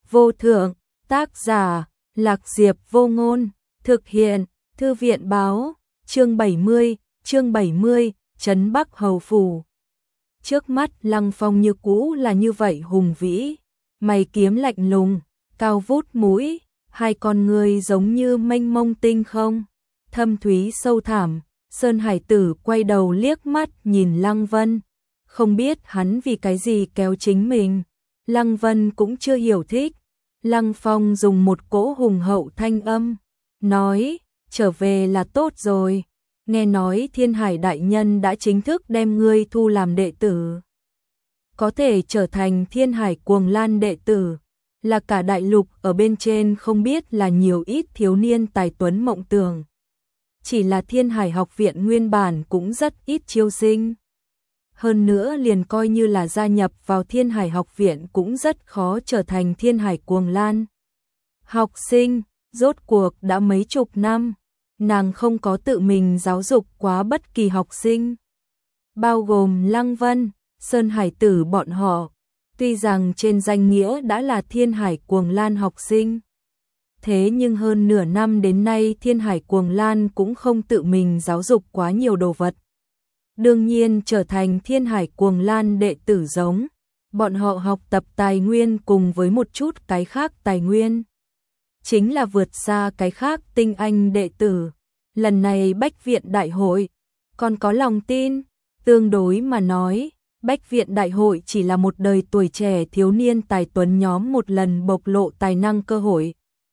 vô thượng, tác giả, Lạc Diệp Vô Ngôn, thực hiện, Thư viện báo, chương 70, Trấn Bắc Hầu Phủ. Trước mắt Lăng Phong như cũ là như vậy hùng vĩ, mày kiếm lạnh lùng, cao vút mũi, hai con người giống như mênh mông tinh không, thâm thúy sâu thẳm. Sơn Hải Tử quay đầu liếc mắt nhìn Lăng Vân, không biết hắn vì cái gì kéo chính mình. Lăng Vân cũng chưa hiểu thích. Lăng Phong dùng một cỗ hùng hậu thanh âm, nói, trở về là tốt rồi, nghe nói Thiên Hải Đại Nhân đã chính thức đem ngươi thu làm đệ tử. Có thể trở thành Thiên Hải Cuồng Lan đệ tử, là cả đại lục ở bên trên không biết là nhiều ít thiếu niên tài tuấn mộng tưởng. Chỉ là Thiên Hải học viện nguyên bản cũng rất ít chiêu sinh. Hơn nữa liền coi như là gia nhập vào Thiên Hải học viện cũng rất khó trở thành Thiên Hải Cuồng Lan. Học sinh, rốt cuộc đã mấy chục năm, nàng không có tự mình giáo dục quá bất kỳ học sinh. Bao gồm Lăng Vân, Sơn Hải Tử bọn họ, tuy rằng trên danh nghĩa đã là Thiên Hải Cuồng Lan học sinh. Thế nhưng hơn nửa năm đến nay Thiên Hải Cuồng Lan cũng không tự mình giáo dục quá nhiều đồ vật. Đương nhiên trở thành Thiên Hải Cuồng Lan đệ tử giống, bọn họ học tập tài nguyên cùng với một chút cái khác tài nguyên. Chính là vượt xa cái khác tinh anh đệ tử. Lần này Bách Viện Đại hội, còn có lòng tin, tương đối mà nói, Bách Viện Đại hội chỉ là một đời tuổi trẻ thiếu niên tài tuấn nhóm một lần bộc lộ tài năng cơ hội.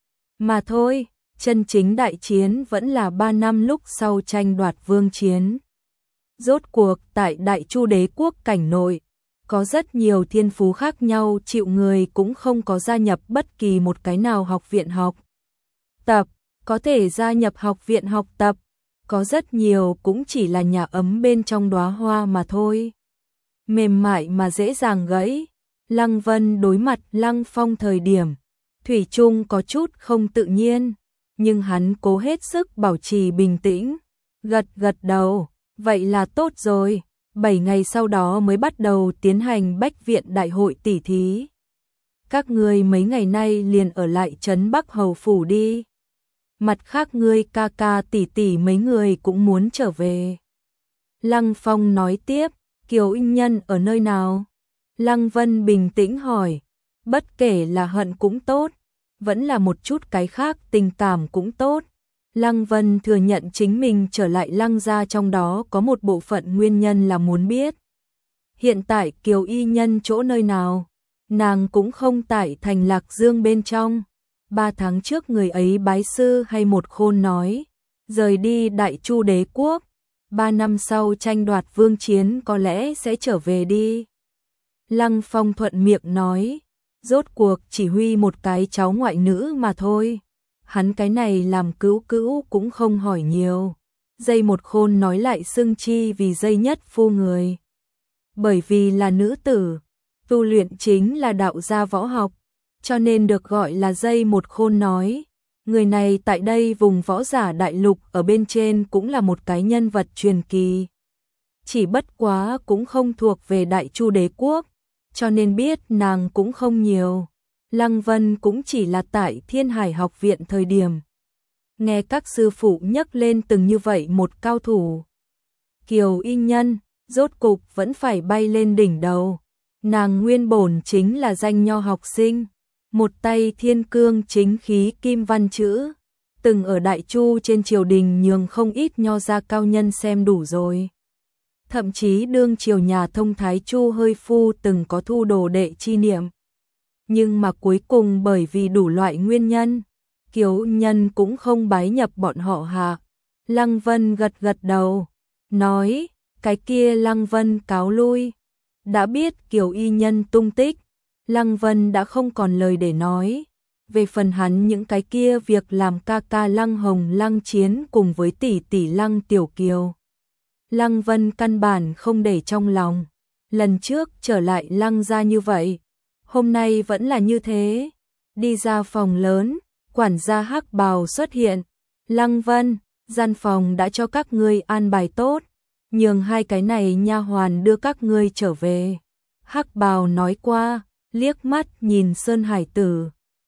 Mà thôi, chân chính đại chiến vẫn là 3 năm lúc sau tranh đoạt vương chiến. Rốt cuộc tại Đại Chu Đế quốc cảnh nội, có rất nhiều thiên phú khác nhau chịu người cũng không có gia nhập bất kỳ một cái nào học viện học tập, có thể gia nhập học viện học tập, có rất nhiều cũng chỉ là nhà ấm bên trong đóa hoa mà thôi. Mềm mại mà dễ dàng gãy, Lăng Vân đối mặt Lăng Phong thời điểm, thủy chung có chút không tự nhiên, nhưng hắn cố hết sức bảo trì bình tĩnh, gật gật đầu, vậy là tốt rồi, 7 ngày sau đó mới bắt đầu tiến hành Bách Viện Đại hội tỷ thí. Các ngươi mấy ngày nay liền ở lại Trấn Bắc Hầu Phủ đi. Mặt khác ngươi ca ca tỷ tỷ mấy người cũng muốn trở về. Lăng Phong nói tiếp, Kiều Inh Nhân ở nơi nào? Lăng Vân bình tĩnh hỏi, bất kể là hận cũng tốt, vẫn là một chút cái khác tình cảm cũng tốt. Lăng Vân thừa nhận chính mình trở lại Lăng gia trong đó có một bộ phận nguyên nhân là muốn biết. Hiện tại Kiều Y Nhân chỗ nơi nào? Nàng cũng không tại thành Lạc Dương bên trong. 3 tháng trước người ấy bái sư hay một khôn nói, rời đi Đại Chu Đế quốc, 3 năm sau tranh đoạt vương chiến có lẽ sẽ trở về đi. Lăng Phong thuận miệng nói, rốt cuộc chỉ huy một cái cháu ngoại nữ mà thôi. Hắn cái này làm cứu cữu cũng không hỏi nhiều. Dây một khôn nói lại xưng chi vì dây nhất phu người. Bởi vì là nữ tử, tu luyện chính là đạo gia võ học, cho nên được gọi là dây một khôn nói. Người này tại đây vùng võ giả đại lục ở bên trên cũng là một cái nhân vật truyền kỳ. Chỉ bất quá cũng không thuộc về Đại Chu Đế quốc, cho nên biết nàng cũng không nhiều. Lăng Vân cũng chỉ là tại Thiên Hải học viện thời điểm. Nghe các sư phụ nhắc lên từng như vậy một cao thủ. Kiều Y Nhân, rốt cục vẫn phải bay lên đỉnh đầu. Nàng nguyên bổn chính là danh nho học sinh. Một tay thiên cương chính khí kim văn chữ. Từng ở Đại Chu trên triều đình nhường không ít nho gia cao nhân xem đủ rồi. Thậm chí đương triều nhà thông thái Chu hơi phu từng có thu đồ đệ chi niệm. Nhưng mà cuối cùng bởi vì đủ loại nguyên nhân, Kiều Nhân cũng không bái nhập bọn họ hạ. Lăng Vân gật gật đầu, nói, cái kia Lăng Vân cáo lui. Đã biết Kiều Y Nhân tung tích, Lăng Vân đã không còn lời để nói. Về phần hắn những cái kia việc làm ca ca Lăng Hồng Lăng Chiến cùng với tỷ tỷ Lăng Tiểu Kiều, Lăng Vân căn bản không để trong lòng. Lần trước trở lại Lăng gia như vậy, hôm nay vẫn là như thế. Đi ra phòng lớn, quản gia hắc bào xuất hiện. Lăng Vân, gian phòng đã cho các ngươi an bài tốt, nhường hai cái này nha hoàn đưa các ngươi trở về. Hắc bào nói qua, liếc mắt nhìn Sơn Hải Tử,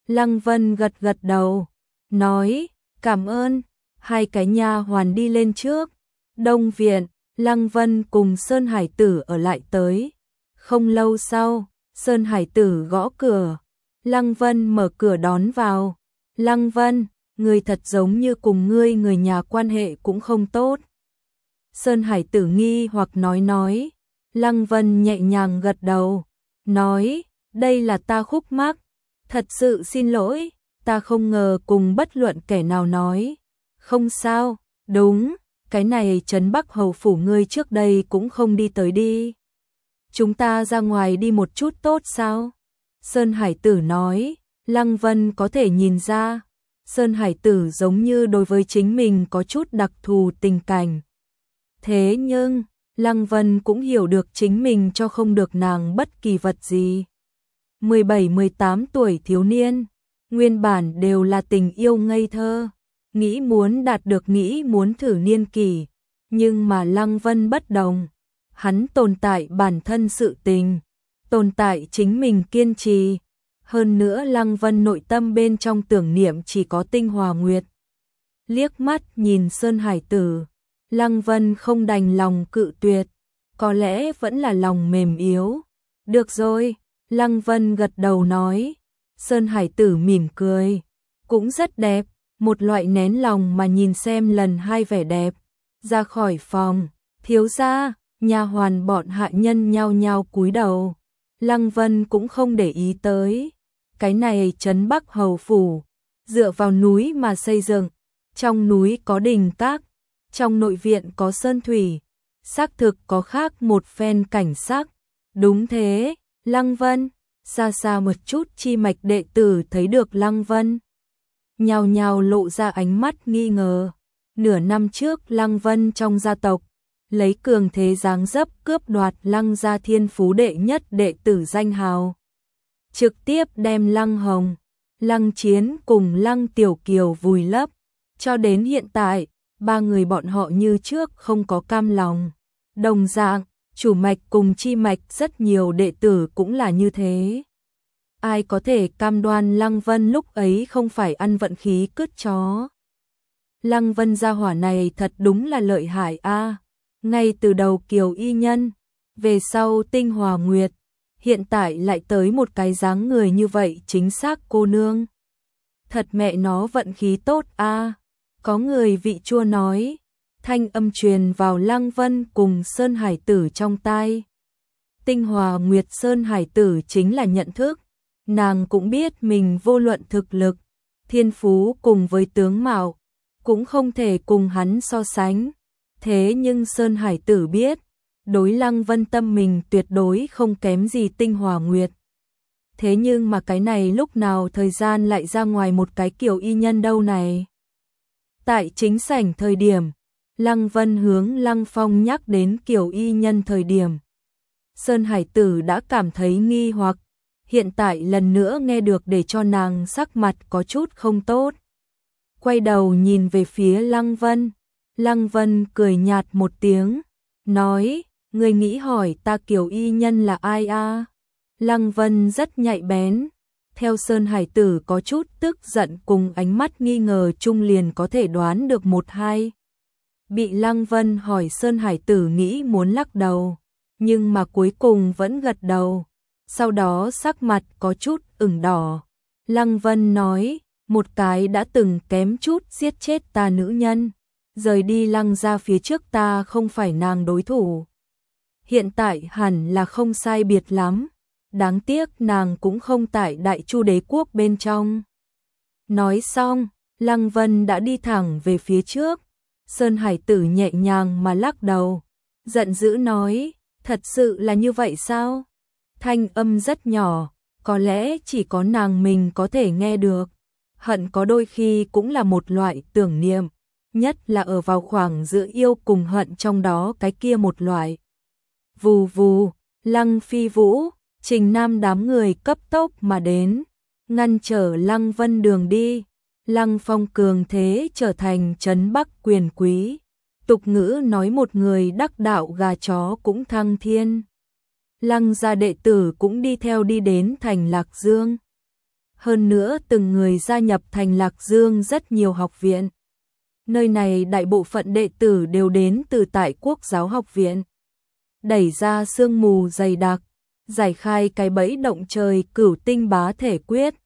Lăng Vân gật gật đầu, nói, cảm ơn, hai cái nha hoàn đi lên trước. Đông viện, Lăng Vân cùng Sơn Hải Tử ở lại tới. Không lâu sau, Sơn Hải Tử gõ cửa. Lăng Vân mở cửa đón vào. Lăng Vân, người thật giống như cùng ngươi người nhà quan hệ cũng không tốt. Sơn Hải Tử nghi hoặc nói. Lăng Vân nhẹ nhàng gật đầu, nói, đây là ta khúc mắc, thật sự xin lỗi, ta không ngờ cùng bất luận kẻ nào nói. Không sao, đúng, cái này Trấn Bắc Hầu phủ ngươi trước đây cũng không đi tới đi. Chúng ta ra ngoài đi một chút tốt sao? Sơn Hải Tử nói. Lăng Vân có thể nhìn ra, Sơn Hải Tử giống như đối với chính mình có chút đặc thù tình cảnh. Thế nhưng, Lăng Vân cũng hiểu được chính mình cho không được nàng bất kỳ vật gì. 17-18 tuổi thiếu niên, nguyên bản đều là tình yêu ngây thơ, nghĩ muốn đạt được nghĩ muốn thử niên kỷ, nhưng mà Lăng Vân bất đồng, hắn tồn tại bản thân sự tình, tồn tại chính mình kiên trì. Hơn nữa Lăng Vân nội tâm bên trong tưởng niệm chỉ có Tinh Hòa Nguyệt. Liếc mắt nhìn Sơn Hải Tử, Lăng Vân không đành lòng cự tuyệt, có lẽ vẫn là lòng mềm yếu. Được rồi, Lăng Vân gật đầu nói. Sơn Hải Tử mỉm cười, cũng rất đẹp, một loại nén lòng mà nhìn xem lần hai vẻ đẹp. Ra khỏi phòng, thiếu gia, nha hoàn bọn hạ nhân nhao nhao cúi đầu. Lăng Vân cũng không để ý tới. Cái này Trấn Bắc Hầu phủ, dựa vào núi mà xây dựng, trong núi có đình các, trong nội viện có sơn thủy, xác thực có khác một phen cảnh sắc. Đúng thế, Lăng Vân, xa xa một chút chi mạch đệ tử thấy được Lăng Vân, nhao nhao lộ ra ánh mắt nghi ngờ. Nửa năm trước Lăng Vân trong gia tộc, lấy cường thế dáng dấp cướp đoạt Lăng gia thiên phú đệ nhất đệ tử danh hào. Trực tiếp đem Lăng Hồng, Lăng Chiến cùng Lăng Tiểu Kiều vùi lấp, cho đến hiện tại, ba người bọn họ như trước không có cam lòng. Đồng dạng, chủ mạch cùng chi mạch rất nhiều đệ tử cũng là như thế. Ai có thể cam đoan Lăng Vân lúc ấy không phải ăn vận khí cứt chó. Lăng Vân gia hỏa này thật đúng là lợi hại a. Ngay từ đầu Kiều Y Nhân, về sau Tinh Hòa Nguyệt, hiện tại lại tới một cái dáng người như vậy chính xác cô nương. Thật mẹ nó vận khí tốt a. Có người vị chua nói, thanh âm truyền vào Lăng Vân cùng Sơn Hải Tử trong tai. Tinh Hòa Nguyệt Sơn Hải Tử chính là nhận thức, nàng cũng biết mình vô luận thực lực, thiên phú cùng với tướng mạo, cũng không thể cùng hắn so sánh. Thế nhưng Sơn Hải Tử biết, đối Lăng Vân tâm mình tuyệt đối không kém gì Tinh Hòa Nguyệt. Thế nhưng mà cái này lúc nào thời gian lại ra ngoài một cái Kiều Y Nhân đâu này. Tại chính sảnh thời điểm, Lăng Vân hướng Lăng Phong nhắc đến Kiều Y Nhân thời điểm, Sơn Hải Tử đã cảm thấy nghi hoặc, hiện tại lần nữa nghe được để cho nàng sắc mặt có chút không tốt. Quay đầu nhìn về phía Lăng Vân, Lăng Vân cười nhạt một tiếng, nói, người nghĩ hỏi ta Kiều Y Nhân là ai a? Lăng Vân rất nhạy bén, theo Sơn Hải Tử có chút tức giận cùng ánh mắt nghi ngờ chung liền có thể đoán được một hai. Bị Lăng Vân hỏi Sơn Hải Tử nghĩ muốn lắc đầu, nhưng mà cuối cùng vẫn gật đầu, sau đó sắc mặt có chút ửng đỏ. Lăng Vân nói, một cái đã từng kém chút giết chết ta nữ nhân, rời đi Lăng gia phía trước ta không phải nàng đối thủ. Hiện tại hẳn là không sai biệt lắm, đáng tiếc nàng cũng không tại Đại Chu đế quốc bên trong. Nói xong, Lăng Vân đã đi thẳng về phía trước. Sơn Hải Tử nhẹ nhàng mà lắc đầu, giận dữ nói, thật sự là như vậy sao? Thanh âm rất nhỏ, có lẽ chỉ có nàng mình có thể nghe được. Hận có đôi khi cũng là một loại tưởng niệm, nhất là ở vào khoảng giữa yêu cùng hận trong đó cái kia một loại. Vù vù, Lăng Phi Vũ, Trình Nam đám người cấp tốc mà đến, ngăn trở Lăng Vân đường đi. Lăng Phong cường thế trở thành trấn Bắc quyền quý. Tục ngữ nói một người đắc đạo gà chó cũng thăng thiên. Lăng gia đệ tử cũng đi theo đi đến thành Lạc Dương. hơn nữa từng người gia nhập thành Lạc Dương rất nhiều học viện. Nơi này đại bộ phận đệ tử đều đến từ tại Quốc giáo học viện. Đẩy ra sương mù dày đặc, giải khai cái bẫy động trời Cửu Tinh bá thể quyết,